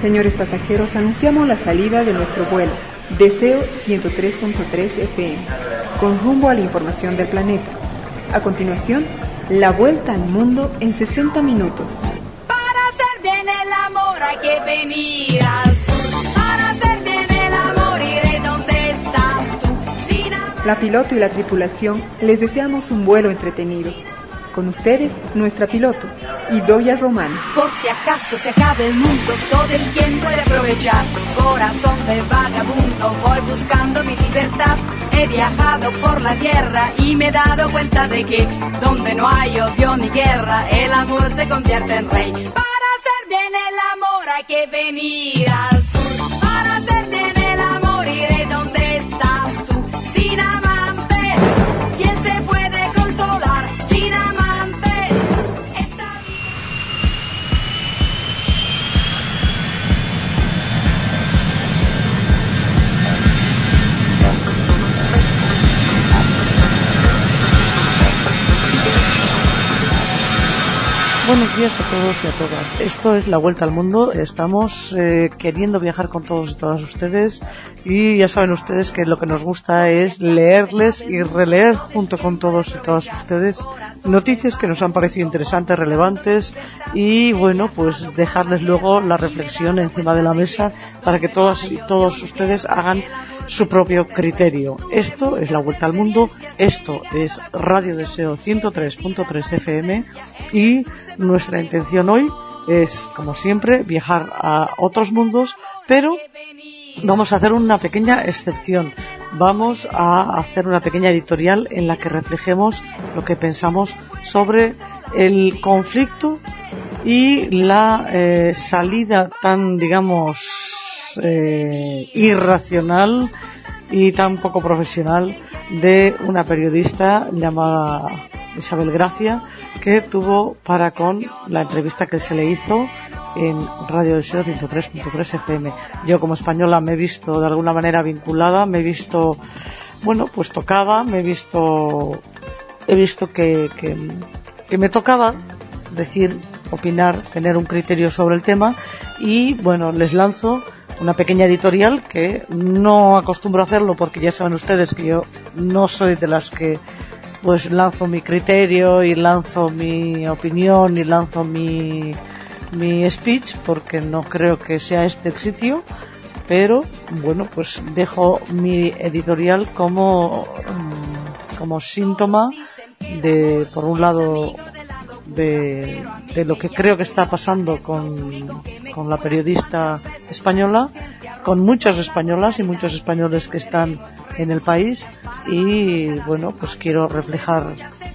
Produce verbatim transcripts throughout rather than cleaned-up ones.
Señores pasajeros, anunciamos la salida de nuestro vuelo Deseo ciento tres punto tres F M, con rumbo a la información del planeta. A continuación, la vuelta al mundo en sesenta minutos. Para hacer bien el amor hay que venir al sur. Para hacer bien el amor iré donde estás tú. Sin amor... La piloto y la tripulación les deseamos un vuelo entretenido. Con ustedes, nuestra piloto, Idoia Romano. Por si acaso se acabe el mundo, todo el tiempo he de aprovechar. Corazón de vagabundo, voy buscando mi libertad. He viajado por la tierra y me he dado cuenta de que donde no hay odio ni guerra, el amor se convierte en rey. Para hacer bien el amor hay que venir al sur. Para hacer bien el amor iré donde estás tú. Sin amantes, ¿quién se puede consolar? Sin amantes. Buenos días a todos y a todas. Esto es La Vuelta al Mundo. Estamos eh, queriendo viajar con todos y todas ustedes y ya saben ustedes que lo que nos gusta es leerles y releer junto con todos y todas ustedes noticias que nos han parecido interesantes, relevantes y bueno, pues dejarles luego la reflexión encima de la mesa para que todas y todos ustedes hagan su propio criterio. Esto es La Vuelta al Mundo, esto es Radio Deseo ciento tres punto tres F M y nuestra intención hoy es, como siempre, viajar a otros mundos, pero vamos a hacer una pequeña excepción. Vamos a hacer una pequeña editorial en la que reflejemos lo que pensamos sobre el conflicto y la eh, salida tan, digamos, eh, irracional y tan poco profesional de una periodista llamada Isabel Gracia, que tuvo para con la entrevista que se le hizo en Radio Deseo ciento tres punto tres F M. Yo como española me he visto de alguna manera vinculada, me he visto, bueno, pues tocaba, me he visto, he visto que, que, que me tocaba decir, opinar, tener un criterio sobre el tema y bueno, les lanzo una pequeña editorial que no acostumbro a hacerlo porque ya saben ustedes que yo no soy de las que pues lanzo mi criterio y lanzo mi opinión y lanzo mi mi speech porque no creo que sea este el sitio, pero bueno, pues dejo mi editorial como como síntoma de, por un lado, de, de lo que creo que está pasando con, con la periodista española, con muchas españolas y muchos españoles que están en el país y bueno, pues quiero reflejar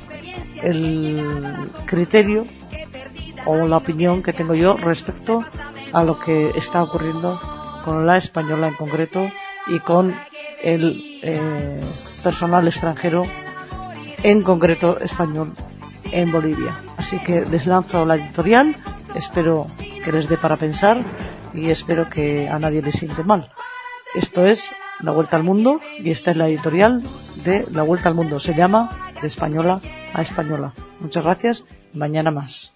el criterio o la opinión que tengo yo respecto a lo que está ocurriendo con la española en concreto y con el eh, personal extranjero, en concreto español, en Bolivia. Así que les lanzo la editorial, espero que les dé para pensar y espero que a nadie le siente mal. Esto es La Vuelta al Mundo y esta es la editorial de La Vuelta al Mundo. Se llama De Española a Española. Muchas gracias. Mañana más.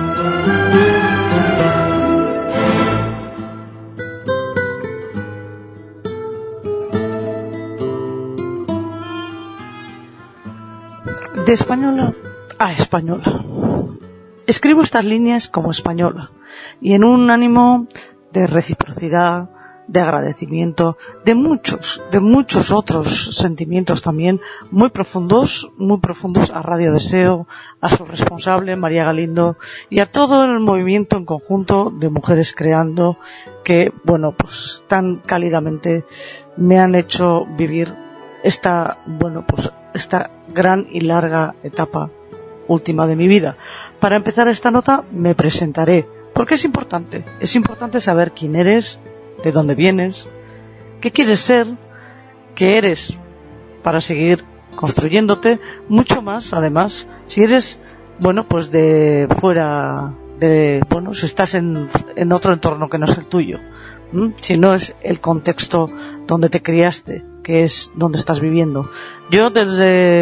De española a española. Escribo estas líneas como española y en un ánimo de reciprocidad, de agradecimiento, de muchos, de muchos otros sentimientos también muy profundos, muy profundos a Radio Deseo, a su responsable María Galindo y a todo el movimiento en conjunto de Mujeres Creando que, bueno, pues tan cálidamente me han hecho vivir esta, bueno, pues esta gran y larga etapa última de mi vida. Para empezar esta nota me presentaré, porque es importante, es importante saber quién eres, de dónde vienes, qué quieres ser, qué eres para seguir construyéndote, mucho más además si eres, bueno, pues de fuera, de, bueno, si estás en, en otro entorno que no es el tuyo, ¿m? Si no es el contexto donde te criaste, que es donde estás viviendo. Yo desde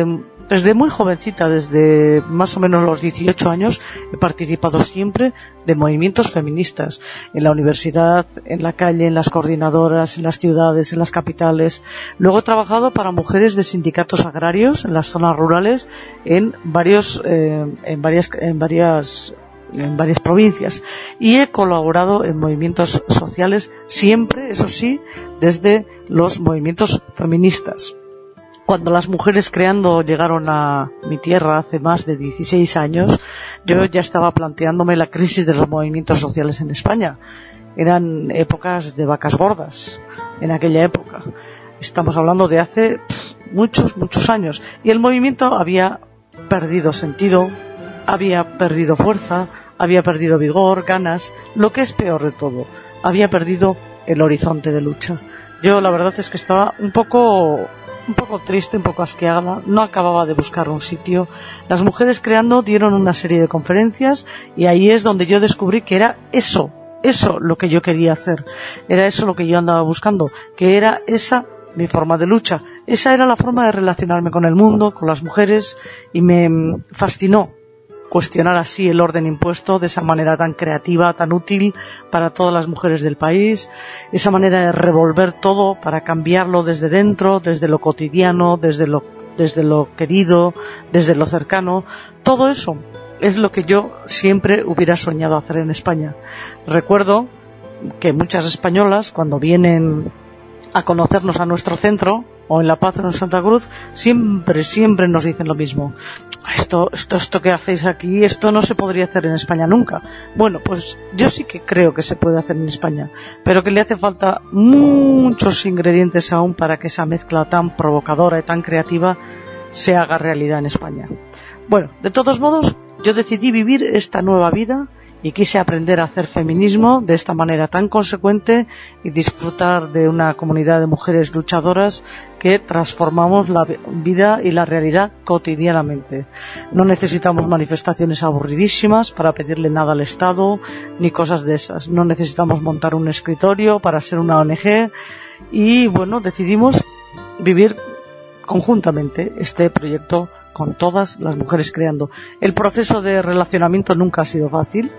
Desde muy jovencita, desde más o menos los dieciocho años, he participado siempre de movimientos feministas, en la universidad, en la calle, en las coordinadoras, en las ciudades, en las capitales. Luego he trabajado para mujeres de sindicatos agrarios en las zonas rurales, en varios, eh, en varias, en varias, en varias provincias, y he colaborado en movimientos sociales siempre, eso sí, desde los movimientos feministas. Cuando las mujeres creando llegaron a mi tierra hace más de dieciséis años, yo ya estaba planteándome la crisis de los movimientos sociales en España. Eran épocas de vacas gordas, en aquella época. Estamos hablando de hace pff, muchos, muchos años. Y el movimiento había perdido sentido, había perdido fuerza, había perdido vigor, ganas. Lo que es peor de todo, había perdido el horizonte de lucha. Yo la verdad es que estaba un poco... un poco triste, un poco asqueada, no acababa de buscar un sitio. Las mujeres creando dieron una serie de conferencias y ahí es donde yo descubrí que era eso, eso lo que yo quería hacer, era eso lo que yo andaba buscando, que era esa mi forma de lucha, esa era la forma de relacionarme con el mundo, con las mujeres, y me fascinó cuestionar así el orden impuesto de esa manera tan creativa, tan útil para todas las mujeres del país, esa manera de revolver todo para cambiarlo desde dentro, desde lo cotidiano, desde lo, desde lo querido, desde lo cercano. Todo eso es lo que yo siempre hubiera soñado hacer en España. Recuerdo que muchas españolas, cuando vienen a conocernos a nuestro centro, o en La Paz o en Santa Cruz, siempre, siempre nos dicen lo mismo. Esto, esto, esto que hacéis aquí, esto no se podría hacer en España nunca. Bueno, pues yo sí que creo que se puede hacer en España, pero que le hace falta muchos ingredientes aún para que esa mezcla tan provocadora y tan creativa se haga realidad en España. Bueno, de todos modos, yo decidí vivir esta nueva vida y quise aprender a hacer feminismo de esta manera tan consecuente y disfrutar de una comunidad de mujeres luchadoras que transformamos la vida y la realidad cotidianamente. No necesitamos manifestaciones aburridísimas para pedirle nada al Estado, ni cosas de esas. No necesitamos montar un escritorio para ser una O N G y, bueno, decidimos vivir conjuntamente este proyecto con todas las mujeres creando. El proceso de relacionamiento nunca ha sido fácil.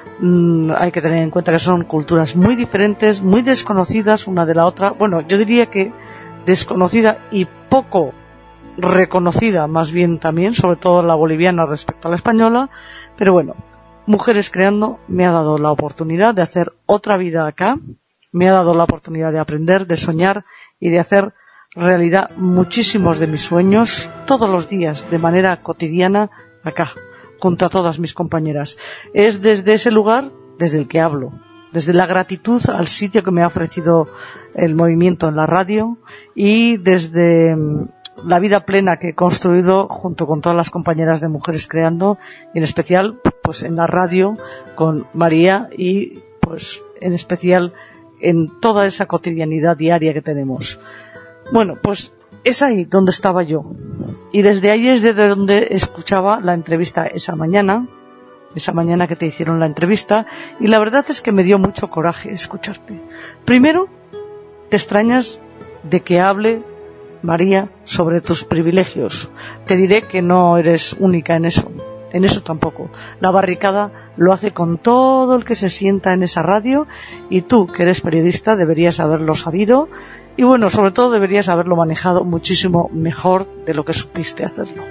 Mm, hay que tener en cuenta que son culturas muy diferentes, muy desconocidas una de la otra. Bueno, yo diría que desconocida y poco reconocida, más bien también, sobre todo la boliviana respecto a la española. Pero bueno, Mujeres Creando me ha dado la oportunidad de hacer otra vida acá, me ha dado la oportunidad de aprender, de soñar y de hacer realidad muchísimos de mis sueños todos los días, de manera cotidiana, acá, junto a todas mis compañeras. Es desde ese lugar desde el que hablo, desde la gratitud al sitio que me ha ofrecido el movimiento en la radio y desde la vida plena que he construido junto con todas las compañeras de Mujeres Creando, y en especial pues en la radio con María y pues en especial en toda esa cotidianidad diaria que tenemos. Bueno, pues es ahí donde estaba yo. Y desde ahí es desde donde escuchaba la entrevista esa mañana, esa mañana que te hicieron la entrevista, y la verdad es que me dio mucho coraje escucharte. Primero, te extrañas de que hable María sobre tus privilegios. Te diré que no eres única en eso. En eso tampoco. La barricada lo hace con todo el que se sienta en esa radio, y tú, que eres periodista, deberías haberlo sabido. Y bueno, sobre todo deberías haberlo manejado muchísimo mejor de lo que supiste hacerlo.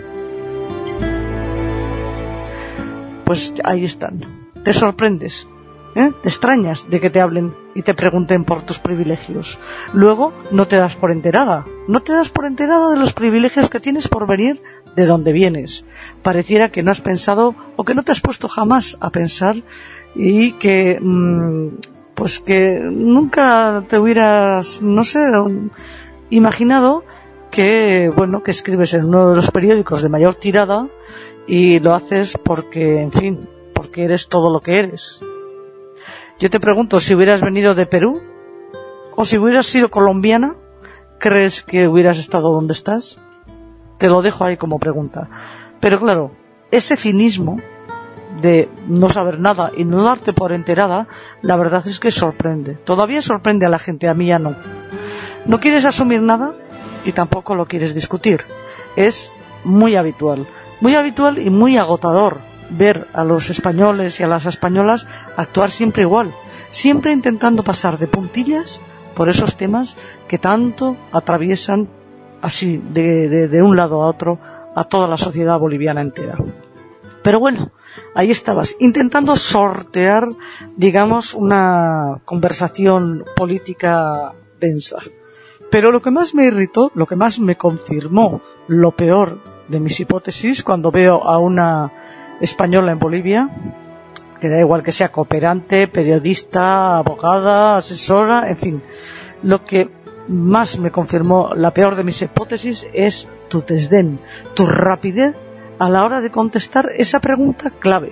Pues ahí están. Te sorprendes, ¿eh? Te extrañas de que te hablen y te pregunten por tus privilegios. Luego no te das por enterada. No te das por enterada de los privilegios que tienes por venir de donde vienes. Pareciera que no has pensado o que no te has puesto jamás a pensar y que... Mmm, pues que nunca te hubieras, no sé, imaginado que, bueno, que escribes en uno de los periódicos de mayor tirada y lo haces porque, en fin, porque eres todo lo que eres. Yo te pregunto, si hubieras venido de Perú o si hubieras sido colombiana, ¿crees que hubieras estado donde estás? Te lo dejo ahí como pregunta. Pero claro, ese cinismo de no saber nada y no darte por enterada, la verdad es que sorprende. Todavía sorprende a la gente, a mí ya no. No quieres asumir nada y tampoco lo quieres discutir. Es muy habitual, muy habitual y muy agotador ver a los españoles y a las españolas actuar siempre igual, siempre intentando pasar de puntillas por esos temas que tanto atraviesan así de, de, de un lado a otro a toda la sociedad boliviana entera. Pero bueno, ahí estabas, intentando sortear, digamos, una conversación política densa. Pero lo que más me irritó, lo que más me confirmó lo peor de mis hipótesis cuando veo a una española en Bolivia, que da igual que sea cooperante, periodista, abogada, asesora, en fin, lo que más me confirmó la peor de mis hipótesis es tu desdén, tu rapidez a la hora de contestar esa pregunta clave.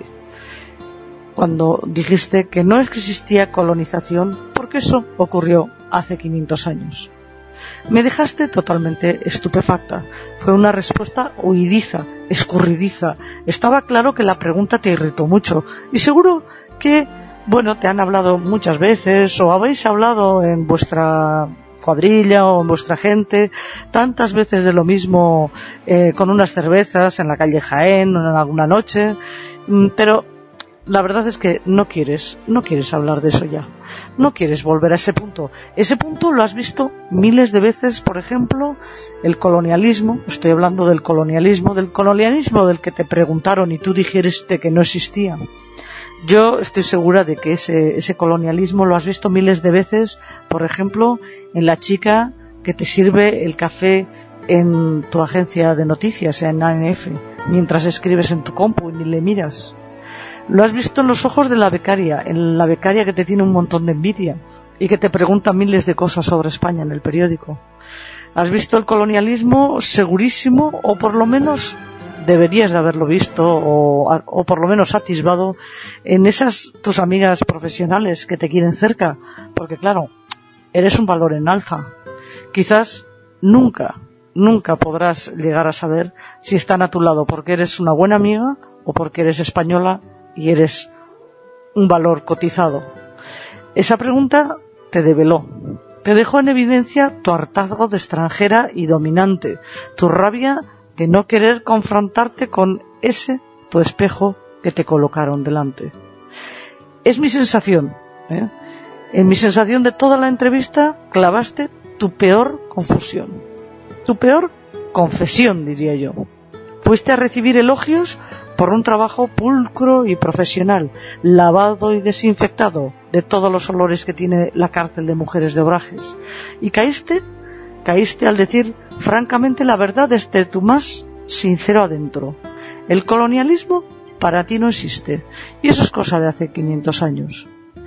Cuando dijiste que no existía colonización, porque eso ocurrió hace quinientos años. Me dejaste totalmente estupefacta. Fue una respuesta huidiza, escurridiza. Estaba claro que la pregunta te irritó mucho. Y seguro que, bueno, te han hablado muchas veces, o habéis hablado en vuestra cuadrilla o en vuestra gente tantas veces de lo mismo, eh, con unas cervezas en la calle Jaén o en alguna noche, pero la verdad es que no quieres, no quieres hablar de eso ya, no quieres volver a ese punto. Ese punto lo has visto miles de veces, por ejemplo, el colonialismo, estoy hablando del colonialismo, del colonialismo del que te preguntaron y tú dijiste que no existía. Yo estoy segura de que ese, ese colonialismo lo has visto miles de veces, por ejemplo, en la chica que te sirve el café en tu agencia de noticias, en A N F, mientras escribes en tu compu y ni le miras. Lo has visto en los ojos de la becaria, en la becaria que te tiene un montón de envidia y que te pregunta miles de cosas sobre España en el periódico. Has visto el colonialismo segurísimo, o por lo menos deberías de haberlo visto, o, o por lo menos atisbado en esas tus amigas profesionales que te quieren cerca, porque claro, eres un valor en alza. Quizás nunca, nunca podrás llegar a saber si están a tu lado porque eres una buena amiga o porque eres española y eres un valor cotizado. Esa pregunta te develó, te dejó en evidencia tu hartazgo de extranjera y dominante, tu rabia de no querer confrontarte con ese tu espejo que te colocaron delante. Es mi sensación, ¿eh? En mi sensación de toda la entrevista clavaste tu peor confusión, tu peor confesión, diría yo. Fuiste a recibir elogios por un trabajo pulcro y profesional, lavado y desinfectado de todos los olores que tiene la cárcel de mujeres de Obrajes. Y caíste, caíste al decir francamente la verdad desde tu más sincero adentro. El colonialismo para ti no existe, y eso es cosa de hace quinientos años.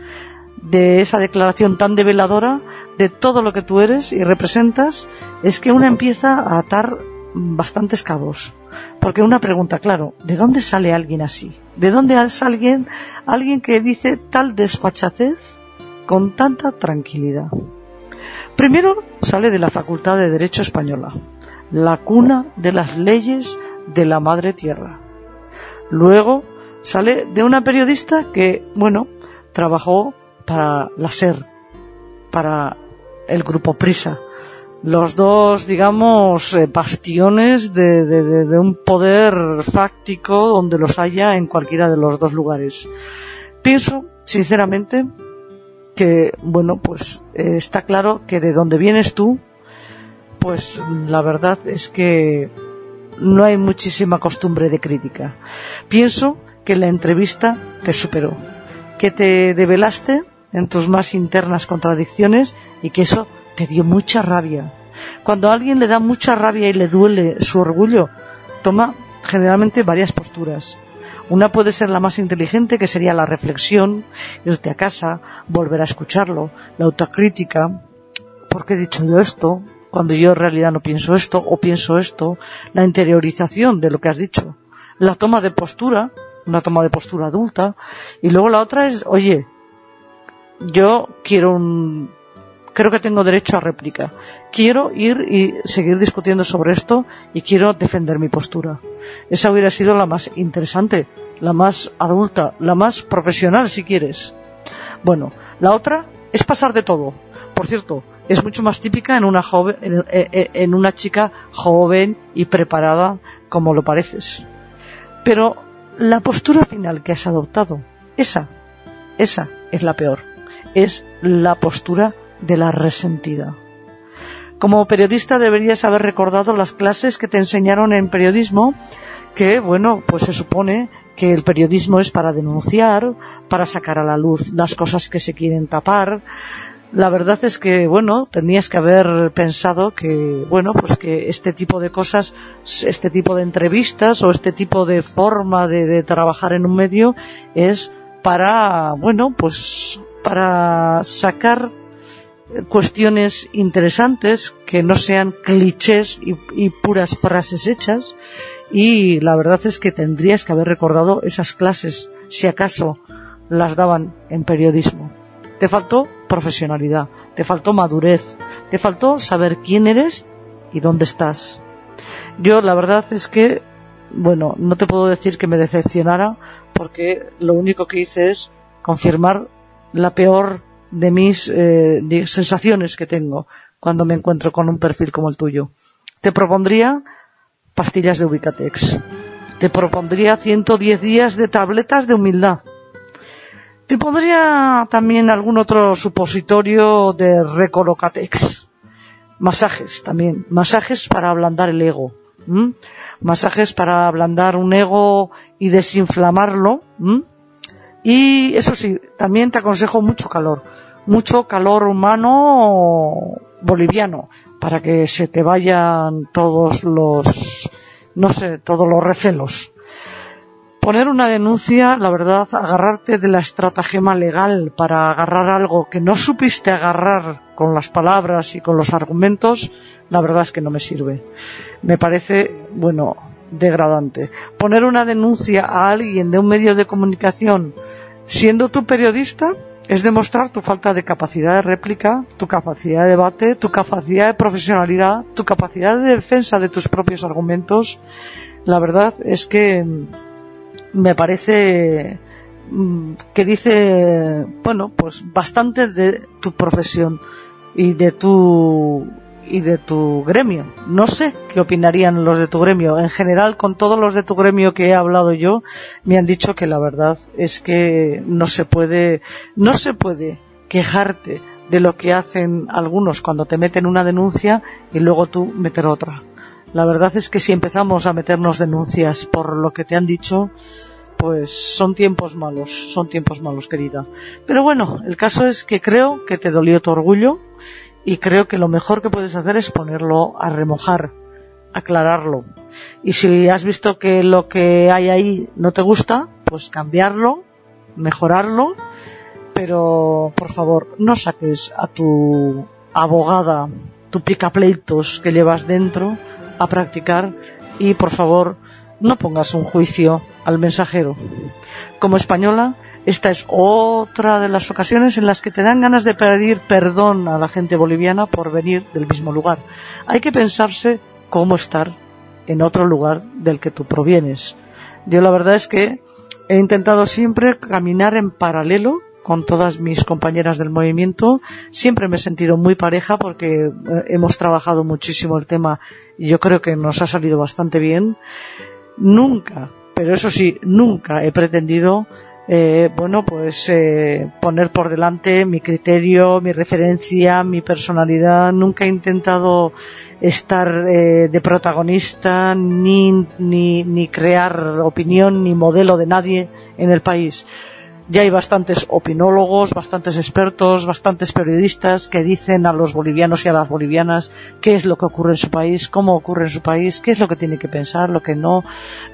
De esa declaración tan develadora de todo lo que tú eres y representas, es que una empieza a atar bastantes cabos. Porque una pregunta, claro, ¿de dónde sale alguien así? ¿De dónde sale alguien, alguien que dice tal desfachatez con tanta tranquilidad? Primero sale de la Facultad de Derecho Española, la cuna de las leyes de la Madre Tierra. Luego sale de una periodista que, bueno, trabajó para la SER, para el Grupo Prisa, los dos, digamos, eh, bastiones de, de, de, de un poder fáctico donde los haya en cualquiera de los dos lugares. Pienso, sinceramente, que, bueno, pues eh, está claro que de donde vienes tú, pues la verdad es que no hay muchísima costumbre de crítica. Pienso que la entrevista te superó, que te develaste en tus más internas contradicciones y que eso te dio mucha rabia. Cuando a alguien le da mucha rabia y le duele su orgullo, toma generalmente varias posturas. Una puede ser la más inteligente, que sería la reflexión, irte a casa, volver a escucharlo, la autocrítica, ¿por qué he dicho yo esto? Cuando yo en realidad no pienso esto, o pienso esto, la interiorización de lo que has dicho, la toma de postura, una toma de postura adulta, y luego la otra es, oye, yo quiero un... creo que tengo derecho a réplica. Quiero ir y seguir discutiendo sobre esto y quiero defender mi postura. Esa hubiera sido la más interesante, la más adulta, la más profesional, si quieres. Bueno, la otra es pasar de todo. Por cierto, es mucho más típica en una joven, en, en una chica joven y preparada como lo pareces. Pero la postura final que has adoptado, esa, esa es la peor. Es la postura de la resentida. Como periodista deberías haber recordado las clases que te enseñaron en periodismo, que, bueno, pues se supone que el periodismo es para denunciar, para sacar a la luz las cosas que se quieren tapar. La verdad es que, bueno, tenías que haber pensado que, bueno, pues que este tipo de cosas, este tipo de entrevistas o este tipo de forma de, de trabajar en un medio es para, bueno, pues para sacar cuestiones interesantes que no sean clichés y, y puras frases hechas. Y la verdad es que tendrías que haber recordado esas clases, si acaso las daban en periodismo. Te faltó profesionalidad, te faltó madurez, te faltó saber quién eres y dónde estás. Yo la verdad es que, bueno, no te puedo decir que me decepcionara, porque lo único que hice es confirmar la peor de mis eh, de sensaciones que tengo cuando me encuentro con un perfil como el tuyo. Te propondría pastillas de Ubicatex, te propondría ciento diez días de tabletas de humildad, te pondría también algún otro supositorio de Recolocatex, masajes también, masajes para ablandar el ego, ¿m? masajes para ablandar un ego y desinflamarlo, ¿m? Y eso sí, también te aconsejo mucho calor, mucho calor humano boliviano, para que se te vayan todos los, no sé, todos los recelos. Poner una denuncia, la verdad, agarrarte de la estratagema legal para agarrar algo que no supiste agarrar con las palabras y con los argumentos, la verdad es que no me sirve. Me parece, bueno, degradante. Poner una denuncia a alguien de un medio de comunicación siendo tú periodista es demostrar tu falta de capacidad de réplica, tu capacidad de debate, tu capacidad de profesionalidad, tu capacidad de defensa de tus propios argumentos. La verdad es que me parece que dice, bueno, pues bastante de tu profesión y de tu y de tu gremio. No sé qué opinarían los de tu gremio. En general, con todos los de tu gremio que he hablado yo, me han dicho que la verdad es que no se puede, no se puede quejarte de lo que hacen algunos cuando te meten una denuncia y luego tú meter otra. La verdad es que si empezamos a meternos denuncias por lo que te han dicho, pues son tiempos malos, son tiempos malos, querida. Pero bueno, el caso es que creo que te dolió tu orgullo y creo que lo mejor que puedes hacer es ponerlo a remojar, aclararlo. Y si has visto que lo que hay ahí no te gusta, pues cambiarlo, mejorarlo, pero por favor no saques a tu abogada, tu picapleitos que llevas dentro a practicar y por favor no pongas un juicio al mensajero. Como española, esta es otra de las ocasiones en las que te dan ganas de pedir perdón a la gente boliviana por venir del mismo lugar. Hay que pensarse cómo estar en otro lugar del que tú provienes. Yo la verdad es que he intentado siempre caminar en paralelo con todas mis compañeras del movimiento. Siempre me he sentido muy pareja porque hemos trabajado muchísimo el tema y yo creo que nos ha salido bastante bien. Nunca, pero eso sí, nunca he pretendido Eh, bueno, pues eh, poner por delante mi criterio, mi referencia, mi personalidad. Nunca he intentado estar eh, de protagonista ni, ni, ni crear opinión ni modelo de nadie en el país. Ya hay bastantes opinólogos, bastantes expertos, bastantes periodistas que dicen a los bolivianos y a las bolivianas qué es lo que ocurre en su país, cómo ocurre en su país, qué es lo que tiene que pensar, lo que no.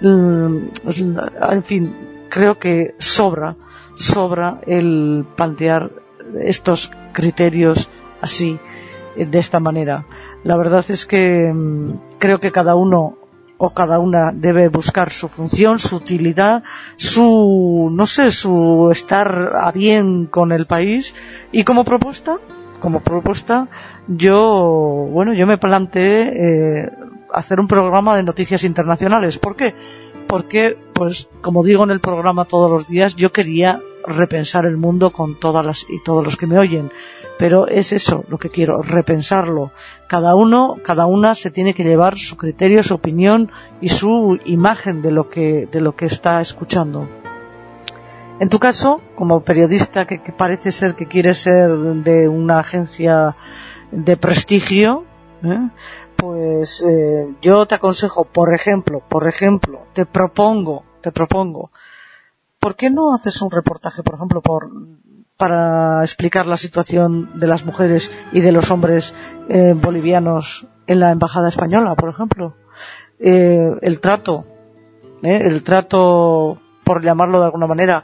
En fin, creo que sobra, sobra el plantear estos criterios así, de esta manera. La verdad es que creo que cada uno o cada una debe buscar su función, su utilidad, su, no sé, su estar a bien con el país. Y como propuesta, como propuesta, yo, bueno, yo me planteé eh, hacer un programa de noticias internacionales. ¿Por qué? Porque, pues, como digo en el programa todos los días, yo quería repensar el mundo con todas las y todos los que me oyen. Pero es eso lo que quiero, repensarlo. Cada uno, cada una se tiene que llevar su criterio, su opinión y su imagen de lo que, de lo que está escuchando. En tu caso, como periodista que, que parece ser que quieres ser de una agencia de prestigio, ¿eh? pues eh, yo te aconsejo, por ejemplo, por ejemplo, te propongo, te propongo, ¿por qué no haces un reportaje, por ejemplo, por para explicar la situación de las mujeres y de los hombres eh, bolivianos en la embajada española, por ejemplo? Eh, el trato, eh, el trato, por llamarlo de alguna manera,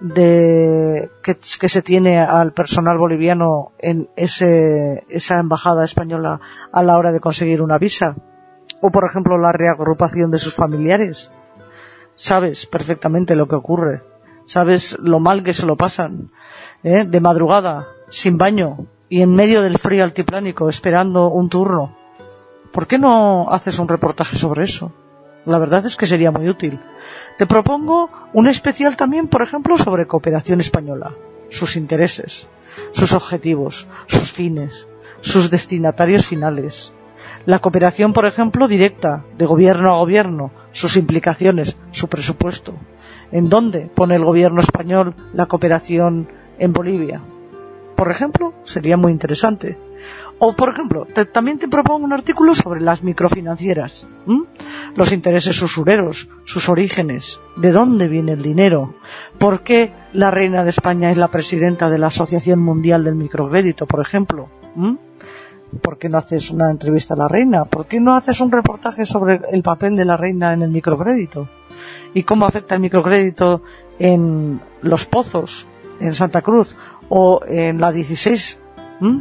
de que, que se tiene al personal boliviano en ese, esa embajada española a la hora de conseguir una visa, o por ejemplo la reagrupación de sus familiares. Sabes perfectamente lo que ocurre, sabes lo mal que se lo pasan, ¿eh? De madrugada, sin baño y en medio del frío altiplánico esperando un turno. ¿Por qué no haces un reportaje sobre eso? La verdad es que sería muy útil. Te propongo un especial también, por ejemplo, sobre cooperación española, sus intereses, sus objetivos, sus fines, sus destinatarios finales. La cooperación, por ejemplo, directa, de gobierno a gobierno, sus implicaciones, su presupuesto. ¿En dónde pone el gobierno español la cooperación en Bolivia? Por ejemplo, sería muy interesante. O, por ejemplo, te, también te propongo un artículo sobre las microfinancieras, ¿m? Los intereses usureros, sus orígenes, de dónde viene el dinero, por qué la reina de España es la presidenta de la Asociación Mundial del Microcrédito, por ejemplo. ¿M? ¿Por qué no haces una entrevista a la reina? ¿Por qué no haces un reportaje sobre el papel de la reina en el microcrédito? ¿Y cómo afecta el microcrédito en Los Pozos, en Santa Cruz, o en la dieciséis? ¿M?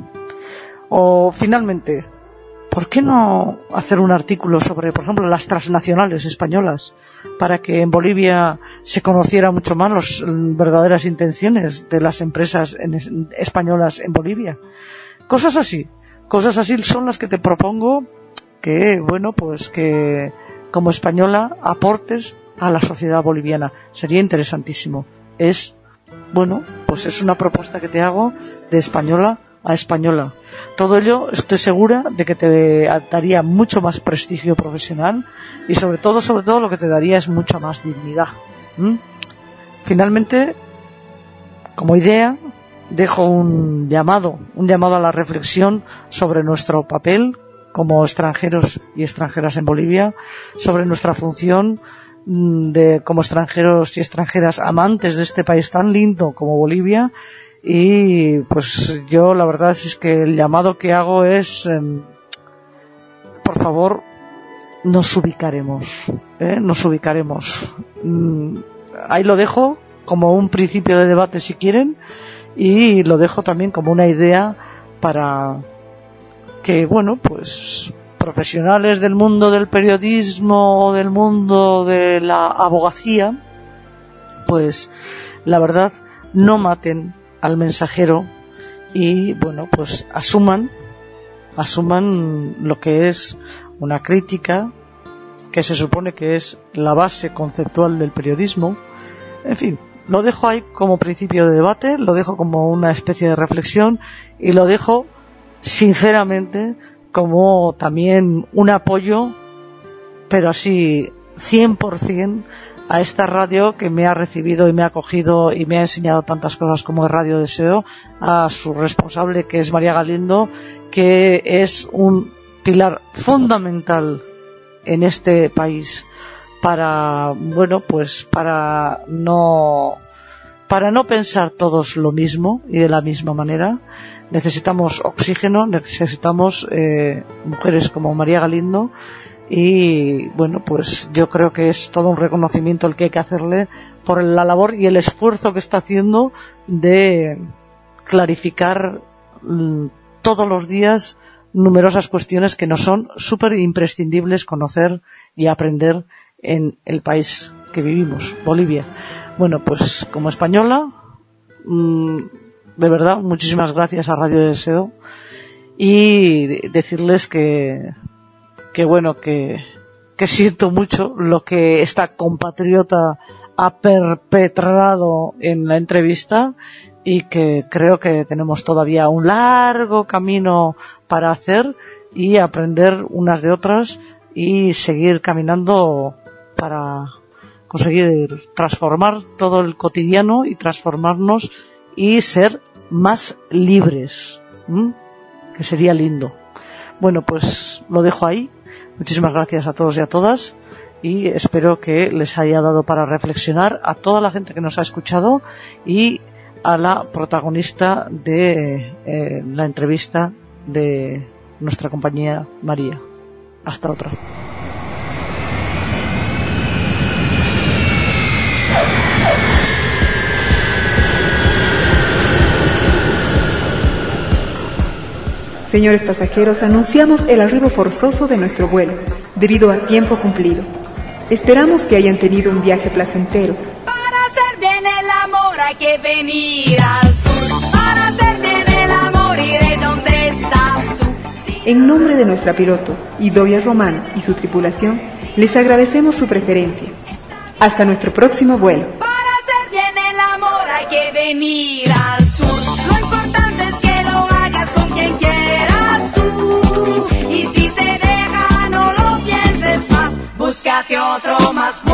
O finalmente, ¿por qué no hacer un artículo sobre, por ejemplo, las transnacionales españolas, para que en Bolivia se conociera mucho más las verdaderas intenciones de las empresas en, españolas en Bolivia? Cosas así, cosas así son las que te propongo que, bueno, pues que como española aportes a la sociedad boliviana. Sería interesantísimo. Es, bueno, pues es una propuesta que te hago de española a española. Todo ello estoy segura de que te daría mucho más prestigio profesional y sobre todo, sobre todo lo que te daría es mucha más dignidad. ¿Mm? Finalmente, como idea, dejo un llamado, un llamado a la reflexión sobre nuestro papel como extranjeros y extranjeras en Bolivia, sobre nuestra función de como extranjeros y extranjeras amantes de este país tan lindo como Bolivia. Y pues yo la verdad es que el llamado que hago es, eh, por favor, nos ubicaremos, ¿eh? nos ubicaremos. Mm, ahí lo dejo como un principio de debate si quieren, y lo dejo también como una idea para que, bueno, pues profesionales del mundo del periodismo o del mundo de la abogacía, pues la verdad no maten al mensajero y, bueno, pues asuman asuman lo que es una crítica que se supone que es la base conceptual del periodismo. En fin, lo dejo ahí como principio de debate, lo dejo como una especie de reflexión y lo dejo sinceramente como también un apoyo, pero así cien por ciento, a esta radio que me ha recibido y me ha acogido y me ha enseñado tantas cosas como es Radio Deseo, a su responsable, que es María Galindo, que es un pilar fundamental en este país para, bueno, pues para no para no pensar todos lo mismo y de la misma manera. Necesitamos oxígeno, necesitamos eh, mujeres como María Galindo. Y bueno, pues yo creo que es todo un reconocimiento el que hay que hacerle por la labor y el esfuerzo que está haciendo de clarificar mmm, todos los días numerosas cuestiones que nos son súper imprescindibles conocer y aprender en el país que vivimos, Bolivia. Bueno, pues como española, mmm, de verdad, muchísimas gracias a Radio Deseo y decirles que que bueno, que, que siento mucho lo que esta compatriota ha perpetrado en la entrevista y que creo que tenemos todavía un largo camino para hacer y aprender unas de otras y seguir caminando para conseguir transformar todo el cotidiano y transformarnos y ser más libres. ¿Mm? Que sería lindo. Bueno, pues lo dejo ahí. Muchísimas gracias a todos y a todas y espero que les haya dado para reflexionar a toda la gente que nos ha escuchado y a la protagonista de eh, la entrevista de nuestra compañía María. Hasta otra. Señores pasajeros, anunciamos el arribo forzoso de nuestro vuelo, debido a tiempo cumplido. Esperamos que hayan tenido un viaje placentero. Para hacer bien el amor hay que venir al sur. Para hacer bien el amor iré donde estás tú. Si En nombre de nuestra piloto, Idovia Román y su tripulación, les agradecemos su preferencia. Hasta nuestro próximo vuelo. Para hacer bien el amor hay que venir al sur. Lo importante es que lo hagas con quien quieras tú. Y si te deja, no lo pienses más. Búscate otro más.